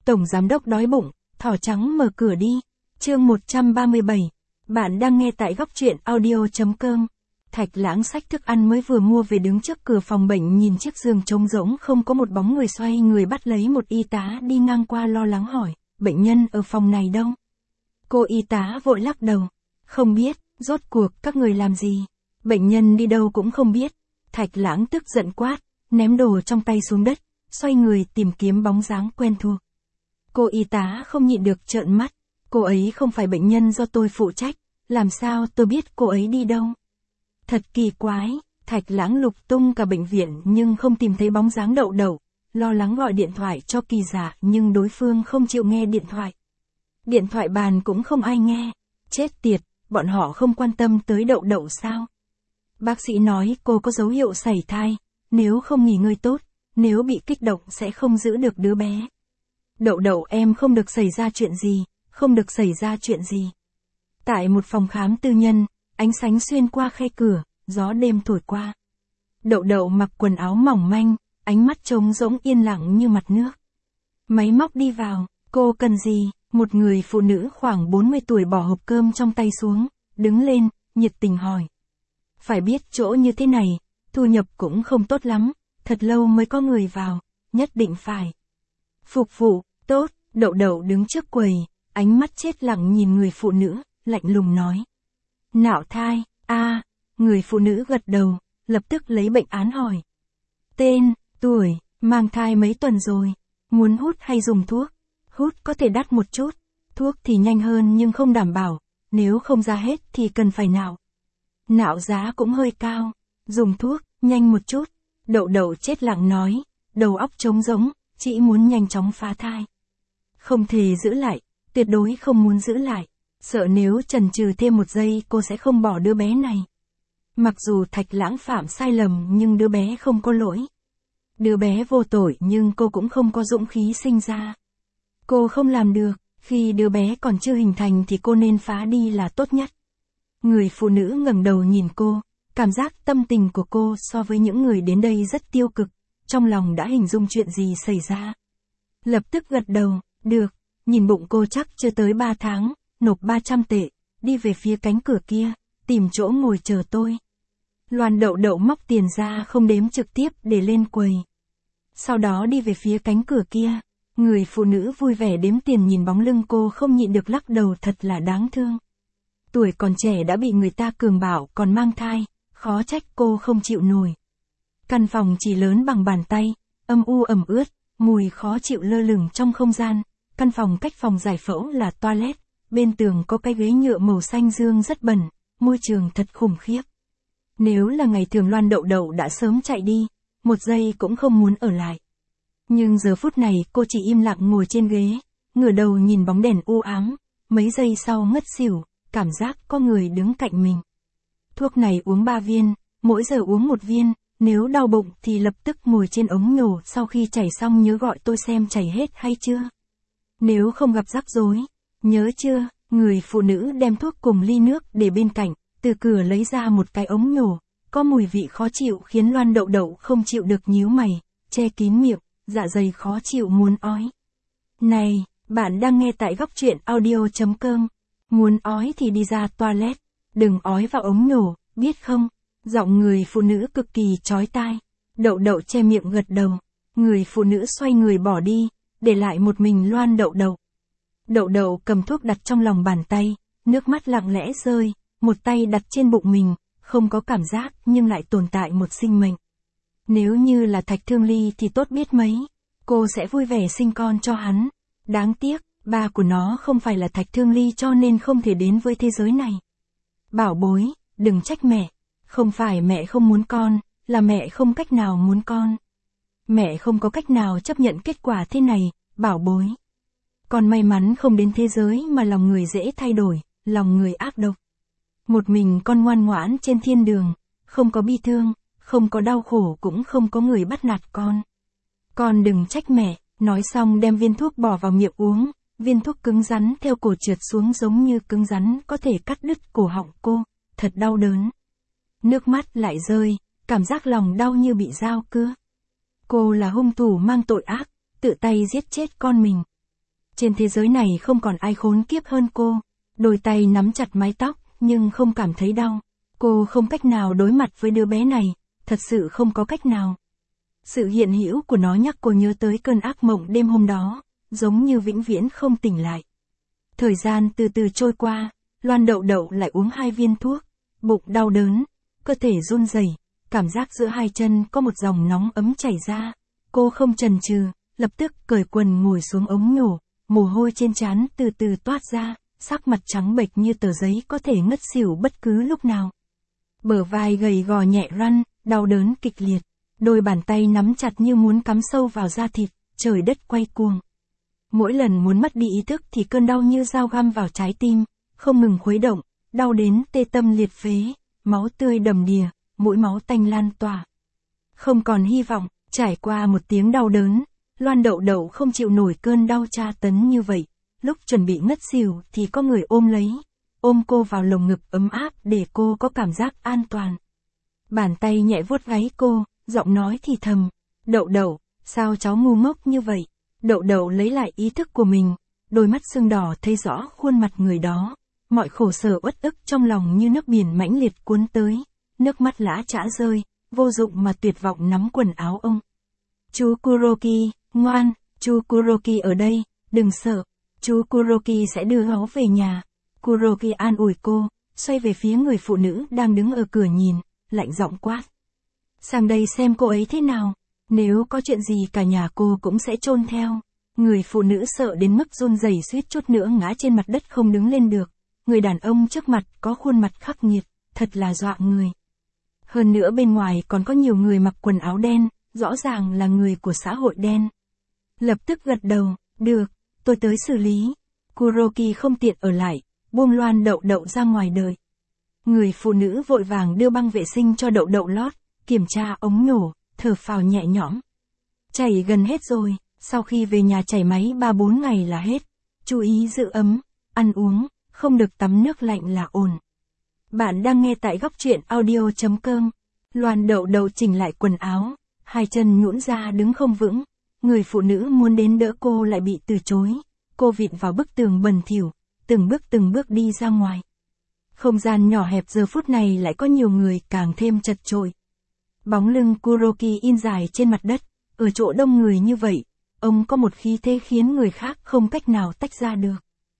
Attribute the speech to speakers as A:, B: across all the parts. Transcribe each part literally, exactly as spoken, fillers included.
A: Tổng giám đốc đói bụng, thỏ trắng mở cửa đi. Chương một trăm ba mươi bảy. Bạn đang nghe tại góc truyện audio.com. Thạch Lãng xách thức ăn mới vừa mua về đứng trước cửa phòng bệnh, nhìn chiếc giường trống rỗng không có một bóng người, xoay người bắt lấy một y tá đi ngang qua, lo lắng hỏi, bệnh nhân ở phòng này đâu? Cô y tá vội lắc đầu. Không biết, rốt cuộc các người làm gì? Bệnh nhân đi đâu cũng không biết. Thạch Lãng tức giận quát, ném đồ trong tay xuống đất, xoay người tìm kiếm bóng dáng quen thuộc. Cô y tá không nhịn được trợn mắt. Cô ấy không phải bệnh nhân do tôi phụ trách, làm sao tôi biết cô ấy đi đâu? Thật kỳ quái. Thạch Lãng lục tung cả bệnh viện nhưng không tìm thấy bóng dáng Đậu Đậu, lo lắng gọi điện thoại cho Kỳ Giả nhưng đối phương không chịu nghe điện thoại. Điện thoại bàn cũng không ai nghe. Chết tiệt, bọn họ không quan tâm tới Đậu Đậu sao? Bác sĩ nói cô có dấu hiệu sảy thai, nếu không nghỉ ngơi tốt, nếu bị kích động sẽ không giữ được đứa bé. Đậu Đậu em không được xảy ra chuyện gì, không được xảy ra chuyện gì. Tại một phòng khám tư nhân, ánh sáng xuyên qua khe cửa, gió đêm thổi qua. Đậu Đậu mặc quần áo mỏng manh, ánh mắt trống rỗng yên lặng như mặt nước. Máy móc đi vào, cô cần gì? Một người phụ nữ khoảng bốn mươi tuổi bỏ hộp cơm trong tay xuống, đứng lên, nhiệt tình hỏi. Phải biết chỗ như thế này, thu nhập cũng không tốt lắm, thật lâu mới có người vào, nhất định phải phục vụ tốt. Đậu Đậu đứng trước quầy, ánh mắt chết lặng nhìn người phụ nữ, lạnh lùng nói. Nạo thai, a à, người phụ nữ gật đầu, lập tức lấy bệnh án hỏi. Tên, tuổi, mang thai mấy tuần rồi, muốn hút hay dùng thuốc? Hút có thể đắt một chút, thuốc thì nhanh hơn nhưng không đảm bảo, nếu không ra hết thì cần phải nạo. Nạo giá cũng hơi cao, dùng thuốc, nhanh một chút. Đậu Đậu chết lặng nói, đầu óc trống rỗng, chỉ muốn nhanh chóng phá thai. Không thể giữ lại, tuyệt đối không muốn giữ lại, sợ nếu chần chừ thêm một giây cô sẽ không bỏ đứa bé này. Mặc dù Thạch Lãng phạm sai lầm nhưng đứa bé không có lỗi. Đứa bé vô tội nhưng cô cũng không có dũng khí sinh ra. Cô không làm được, khi đứa bé còn chưa hình thành thì cô nên phá đi là tốt nhất. Người phụ nữ ngẩng đầu nhìn cô, cảm giác tâm tình của cô so với những người đến đây rất tiêu cực, trong lòng đã hình dung chuyện gì xảy ra. Lập tức gật đầu, được, nhìn bụng cô chắc chưa tới ba tháng, nộp ba trăm tệ, đi về phía cánh cửa kia, tìm chỗ ngồi chờ tôi. Loan Đậu Đậu móc tiền ra không đếm trực tiếp để lên quầy. Sau đó đi về phía cánh cửa kia, người phụ nữ vui vẻ đếm tiền nhìn bóng lưng cô không nhịn được lắc đầu, thật là đáng thương. Tuổi còn trẻ đã bị người ta cường bảo còn mang thai, khó trách cô không chịu nổi. Căn phòng chỉ lớn bằng bàn tay, âm u ẩm ướt, mùi khó chịu lơ lửng trong không gian. Căn phòng cách phòng giải phẫu là toilet, bên tường có cái ghế nhựa màu xanh dương rất bẩn, môi trường thật khủng khiếp. Nếu là ngày thường Loan Đậu Đậu đã sớm chạy đi, một giây cũng không muốn ở lại. Nhưng giờ phút này cô chỉ im lặng ngồi trên ghế, ngửa đầu nhìn bóng đèn u ám, mấy giây sau ngất xỉu, cảm giác có người đứng cạnh mình. Thuốc này uống ba viên, mỗi giờ uống một viên, nếu đau bụng thì lập tức ngồi trên ống nhổ, sau khi chảy xong nhớ gọi tôi xem chảy hết hay chưa. Nếu không gặp rắc rối, nhớ chưa? Người phụ nữ đem thuốc cùng ly nước để bên cạnh, từ cửa lấy ra một cái ống nhổ, có mùi vị khó chịu khiến Loan Đậu Đậu không chịu được nhíu mày, che kín miệng, dạ dày khó chịu muốn ói. Này, bạn đang nghe tại góc truyện audio.com. Muốn ói thì đi ra toilet, đừng ói vào ống nhổ, biết không? Giọng người phụ nữ cực kỳ chói tai. Đậu Đậu che miệng gật đầu. Người phụ nữ xoay người bỏ đi, để lại một mình Loan Đậu Đậu. Đậu Đậu cầm thuốc đặt trong lòng bàn tay, nước mắt lặng lẽ rơi, một tay đặt trên bụng mình, không có cảm giác nhưng lại tồn tại một sinh mệnh. Nếu như là Thạch Thương Ly thì tốt biết mấy, cô sẽ vui vẻ sinh con cho hắn. Đáng tiếc, ba của nó không phải là Thạch Thương Ly cho nên không thể đến với thế giới này. Bảo bối, đừng trách mẹ, không phải mẹ không muốn con, là mẹ không cách nào muốn con. Mẹ không có cách nào chấp nhận kết quả thế này, bảo bối. Con may mắn không đến thế giới mà lòng người dễ thay đổi, lòng người ác độc. Một mình con ngoan ngoãn trên thiên đường, không có bi thương, không có đau khổ, cũng không có người bắt nạt con. Con đừng trách mẹ, nói xong đem viên thuốc bỏ vào miệng uống, viên thuốc cứng rắn theo cổ trượt xuống giống như cứng rắn có thể cắt đứt cổ họng cô, thật đau đớn. Nước mắt lại rơi, cảm giác lòng đau như bị dao cưa. Cô là hung thủ mang tội ác, tự tay giết chết con mình. Trên thế giới này không còn ai khốn kiếp hơn cô. Đôi tay nắm chặt mái tóc, nhưng không cảm thấy đau. Cô không cách nào đối mặt với đứa bé này, thật sự không có cách nào. Sự hiện hữu của nó nhắc cô nhớ tới cơn ác mộng đêm hôm đó, giống như vĩnh viễn không tỉnh lại. Thời gian từ từ trôi qua, Loan Đậu Đậu lại uống hai viên thuốc, bụng đau đớn, cơ thể run rẩy, cảm giác giữa hai chân có một dòng nóng ấm chảy ra. Cô không chần chừ, lập tức cởi quần ngồi xuống ống nhổ, mồ hôi trên trán từ từ toát ra, sắc mặt trắng bệch như tờ giấy có thể ngất xỉu bất cứ lúc nào. Bờ vai gầy gò nhẹ răn, đau đớn kịch liệt, đôi bàn tay nắm chặt như muốn cắm sâu vào da thịt, trời đất quay cuồng. Mỗi lần muốn mất đi ý thức thì cơn đau như dao găm vào trái tim, không ngừng khuấy động, đau đến tê tâm liệt phế, máu tươi đầm đìa, mũi máu tanh lan tỏa. Không còn hy vọng, trải qua một tiếng đau đớn, Loan Đậu Đậu không chịu nổi cơn đau tra tấn như vậy. Lúc chuẩn bị ngất xỉu thì có người ôm lấy, ôm cô vào lồng ngực ấm áp để cô có cảm giác an toàn. Bàn tay nhẹ vuốt gáy cô, giọng nói thì thầm, Đậu Đậu, sao cháu ngu ngốc như vậy? Đậu Đậu lấy lại ý thức của mình, đôi mắt sưng đỏ thấy rõ khuôn mặt người đó, mọi khổ sở uất ức trong lòng như nước biển mãnh liệt cuốn tới, nước mắt lã chã rơi, vô dụng mà tuyệt vọng nắm quần áo ông. Chú Kuroki, ngoan, chú Kuroki ở đây, đừng sợ, chú Kuroki sẽ đưa cháu về nhà. Kuroki an ủi cô, xoay về phía người phụ nữ đang đứng ở cửa nhìn, lạnh giọng quát. Sang đây xem cô ấy thế nào, nếu có chuyện gì cả nhà cô cũng sẽ chôn theo. Người phụ nữ sợ đến mức run rẩy suýt chút nữa ngã trên mặt đất không đứng lên được. Người đàn ông trước mặt có khuôn mặt khắc nghiệt, thật là dọa người. Hơn nữa bên ngoài còn có nhiều người mặc quần áo đen, rõ ràng là người của xã hội đen. Lập tức gật đầu, được, tôi tới xử lý. Kuroki không tiện ở lại, buông Loan Đậu Đậu ra ngoài đời. Người phụ nữ vội vàng đưa băng vệ sinh cho Đậu Đậu lót, kiểm tra ống nổ, thở phào nhẹ nhõm. Chảy gần hết rồi, sau khi về nhà chảy máy ba bốn ngày là hết. Chú ý giữ ấm, ăn uống, không được tắm nước lạnh là ổn. Bạn đang nghe tại góc truyện audio chấm com. Loan Đậu Đậu chỉnh lại quần áo, hai chân nhũn ra đứng không vững. Người phụ nữ muốn đến đỡ cô lại bị từ chối. Cô vịn vào bức tường bẩn thỉu, từng bước từng bước đi ra ngoài. Không gian nhỏ hẹp giờ phút này lại có nhiều người càng thêm chật chội. Bóng lưng Kuroki in dài trên mặt đất, ở chỗ đông người như vậy, ông có một khí thế khiến người khác không cách nào tách ra được.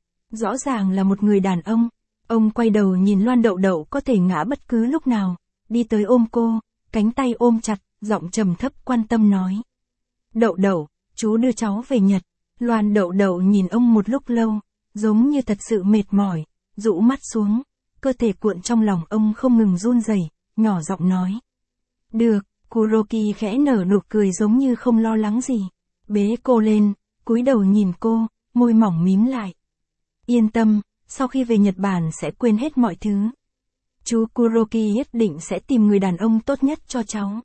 A: Rõ ràng là một người đàn ông, ông quay đầu nhìn Loan Đậu Đậu có thể ngã bất cứ lúc nào, đi tới ôm cô, cánh tay ôm chặt, giọng trầm thấp quan tâm nói. Đậu Đậu, chú đưa cháu về Nhật. Loan Đậu Đậu nhìn ông một lúc lâu, giống như thật sự mệt mỏi, rũ mắt xuống, cơ thể cuộn trong lòng ông không ngừng run rẩy, nhỏ giọng nói. Được, Kuroki khẽ nở nụ cười giống như không lo lắng gì, bế cô lên, cúi đầu nhìn cô, môi mỏng mím lại. Yên tâm, sau khi về Nhật Bản sẽ quên hết mọi thứ. Chú Kuroki nhất định sẽ tìm người đàn ông tốt nhất cho cháu.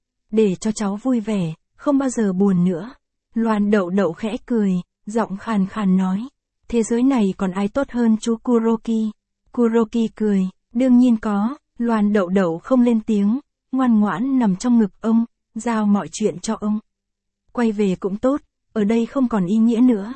A: Để cho cháu vui vẻ, không bao giờ buồn nữa. Loan Đậu Đậu khẽ cười, giọng khàn khàn nói. Thế giới này còn ai tốt hơn chú Kuroki? Kuroki cười, đương nhiên có. Loan Đậu Đậu không lên tiếng, ngoan ngoãn nằm trong ngực ông, giao mọi chuyện cho ông. Quay về cũng tốt, ở đây không còn ý nghĩa nữa.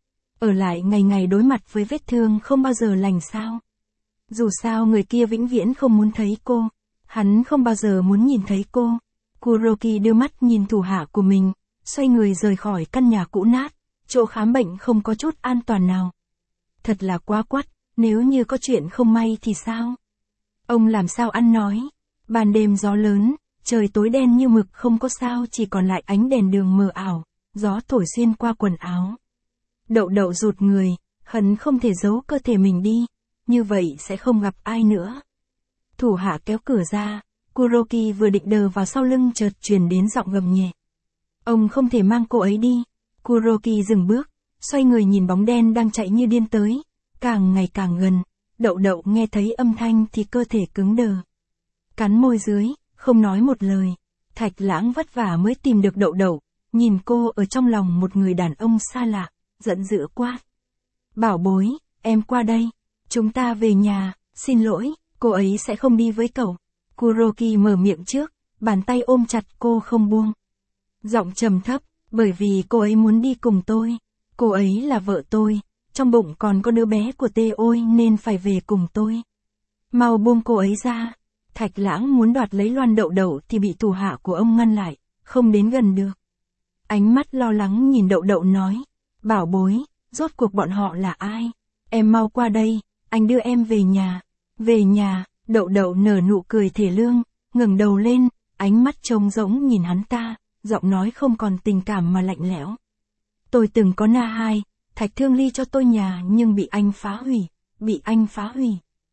A: Ở lại ngày ngày đối mặt với vết thương không bao giờ lành sao. Dù sao người kia vĩnh viễn không muốn thấy cô, hắn không bao giờ muốn nhìn thấy cô. Kuroki đưa mắt nhìn thủ hạ của mình, xoay người rời khỏi căn nhà cũ nát, chỗ khám bệnh không có chút an toàn nào. Thật là quá quắt, nếu như có chuyện không may thì sao? Ông làm sao ăn nói? Ban đêm gió lớn, trời tối đen như mực không có sao chỉ còn lại ánh đèn đường mờ ảo, gió thổi xuyên qua quần áo. Đậu Đậu rụt người, hận không thể giấu cơ thể mình đi, như vậy sẽ không gặp ai nữa. Thủ hạ kéo cửa ra, Kuroki vừa định đờ vào sau lưng chợt truyền đến giọng gầm nhẹ. Ông không thể mang cô ấy đi. Kuroki dừng bước, xoay người nhìn bóng đen đang chạy như điên tới, càng ngày càng gần. Đậu Đậu nghe thấy âm thanh thì cơ thể cứng đờ. Cắn môi dưới, không nói một lời. Thạch Lãng vất vả mới tìm được Đậu Đậu, nhìn cô ở trong lòng một người đàn ông xa lạ, giận dữ quát. Bảo bối, em qua đây, chúng ta về nhà, xin lỗi, cô ấy sẽ không đi với cậu. Kuroki mở miệng trước, bàn tay ôm chặt cô không buông. Giọng trầm thấp, bởi vì cô ấy muốn đi cùng tôi. Cô ấy là vợ tôi, trong bụng còn có đứa bé của Tê Ôi nên phải về cùng tôi. Mau buông cô ấy ra. Thạch Lãng muốn đoạt lấy Loan Đậu Đậu thì bị thủ hạ của ông ngăn lại, không đến gần được. Ánh mắt lo lắng nhìn Đậu Đậu nói, bảo bối, rốt cuộc bọn họ là ai? Em mau qua đây, anh đưa em về nhà. Về nhà, Đậu Đậu nở nụ cười thể lương, ngẩng đầu lên, ánh mắt trông rỗng nhìn hắn ta, giọng nói không còn tình cảm mà lạnh lẽo. Tôi từng có na hai, Thạch Thương Ly cho tôi nhà nhưng bị anh phá hủy, bị anh phá hủy.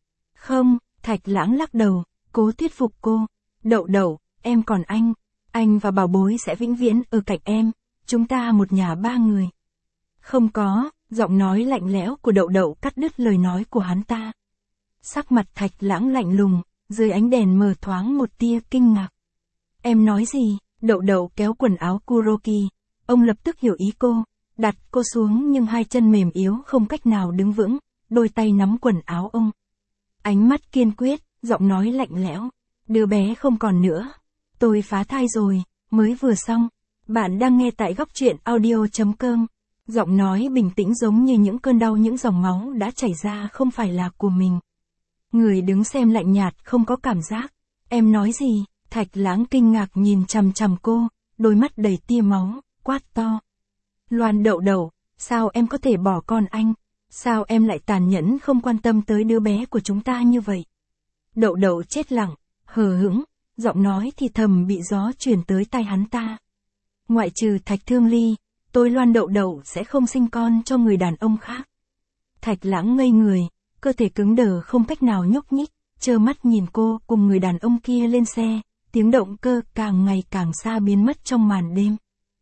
A: Không, Thạch Lãng lắc đầu, cố thuyết phục cô. Đậu Đậu, em còn anh, anh và bảo bối sẽ vĩnh viễn ở cạnh em, chúng ta một nhà ba người. Không có, giọng nói lạnh lẽo của Đậu Đậu cắt đứt lời nói của hắn ta. Sắc mặt Thạch Lãng lạnh lùng, dưới ánh đèn mờ thoáng một tia kinh ngạc. Em nói gì? Đậu Đậu kéo quần áo Kuroki, ông lập tức hiểu ý cô, đặt cô xuống nhưng hai chân mềm yếu không cách nào đứng vững, đôi tay nắm quần áo ông. Ánh mắt kiên quyết, giọng nói lạnh lẽo, đứa bé không còn nữa. Tôi phá thai rồi, mới vừa xong. Bạn đang nghe tại góc truyện audio chấm com. Giọng nói bình tĩnh giống như những cơn đau, những dòng máu đã chảy ra không phải là của mình. Người đứng xem lạnh nhạt không có cảm giác. Em nói gì? Thạch Lãng kinh ngạc nhìn chằm chằm cô, đôi mắt đầy tia máu, quát to. Loan Đậu Đậu, sao em có thể bỏ con anh? Sao em lại tàn nhẫn không quan tâm tới đứa bé của chúng ta như vậy? Đậu Đậu chết lặng, hờ hững, giọng nói thì thầm bị gió truyền tới tai hắn ta. Ngoại trừ Thạch Thương Ly, tôi Loan Đậu Đậu sẽ không sinh con cho người đàn ông khác. Thạch Lãng ngây người, cơ thể cứng đờ không cách nào nhúc nhích, trơ mắt nhìn cô cùng người đàn ông kia lên xe, tiếng động cơ càng ngày càng xa biến mất trong màn đêm.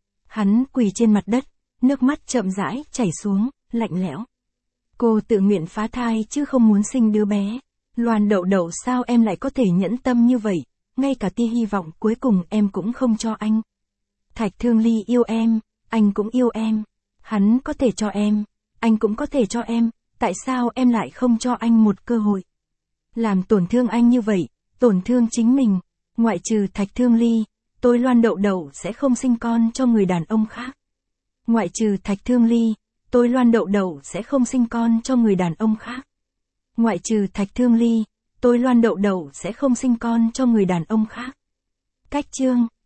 A: Hắn quỳ trên mặt đất, nước mắt chậm rãi chảy xuống, lạnh lẽo. Cô tự nguyện phá thai chứ không muốn sinh đứa bé. Loan Đậu Đậu, sao em lại có thể nhẫn tâm như vậy, ngay cả tia hy vọng cuối cùng em cũng không cho anh. Thạch Thương Ly yêu em, anh cũng yêu em. Hắn có thể cho em, anh cũng có thể cho em, tại sao em lại không cho anh một cơ hội? Làm tổn thương anh như vậy, tổn thương chính mình. Ngoại trừ Thạch Thương Ly, tôi Loan Đậu Đậu sẽ không sinh con cho người đàn ông khác. Ngoại trừ Thạch Thương Ly, tôi Loan Đậu Đậu sẽ không sinh con cho người đàn ông khác. Ngoại trừ Thạch Thương Ly, tôi Loan Đậu Đậu sẽ không sinh con cho người đàn ông khác. Cách chương